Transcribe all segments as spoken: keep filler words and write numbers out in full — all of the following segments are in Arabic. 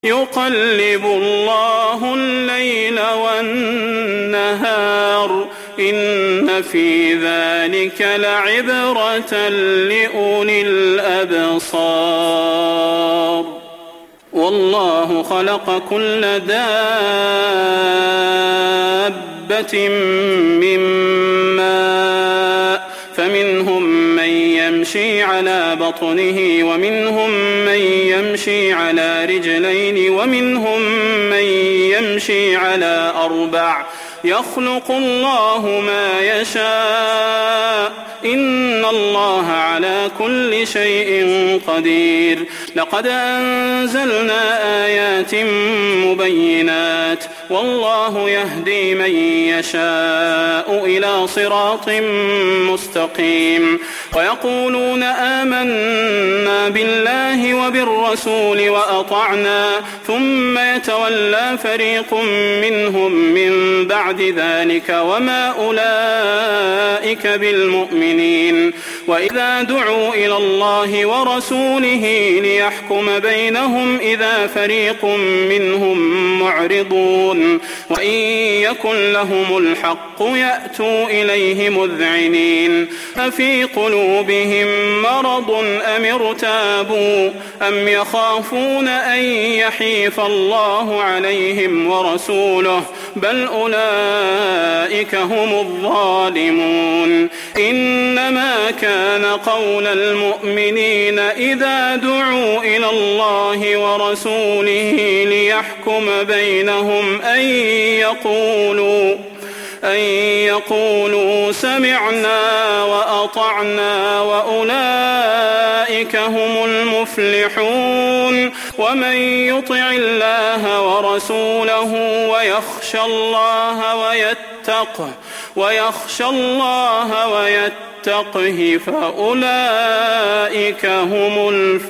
يقلب الله الليل والنهار إن في ذلك لعبرة لأولي الأبصار والله خلق كل دابة من ماء فمنهم من يمشي على بطنه ومنهم من يمشي على رجلين ومنهم من يمشي على أربع يخلق الله ما يشاء إن الله على كل شيء قدير لقد أنزلنا آيات مبينات والله يهدي من يشاء إلى صراط مستقيم ويقولون آمنا بالله وبالرسول وأطعنا ثم يتولى فريق منهم من بعد ذلك وما أولئك بالمؤمنين وإذا دعوا إلى الله ورسوله ليحكم بينهم إذا فريق منهم معرضون وإن يكن لهم الحق يأتوا إليه مذعنين أفي قلوبهم مرض أم ارتابوا أم يخافون أن يحيف الله عليهم ورسوله بل أولئك هم الظالمون إنما كان قول المؤمنين إذا دعوا إلى الله ورسوله ليحكم بينهم أن يقولوا أن يقولوا سمعنا وأطعنا وأولئك هم المفلحون ومن يطع الله ورسوله ويخشى الله ويتقه ويخشى الله ويتقه فأولئك هم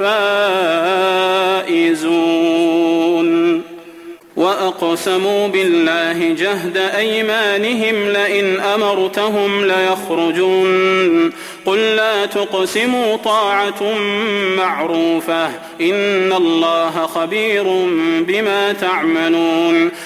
الفائزون وأقسموا بالله جهد أيمانهم لئن أمرتهم ليخرجون قل لا تقسموا طاعة معروفة إن الله خبير بما تعملون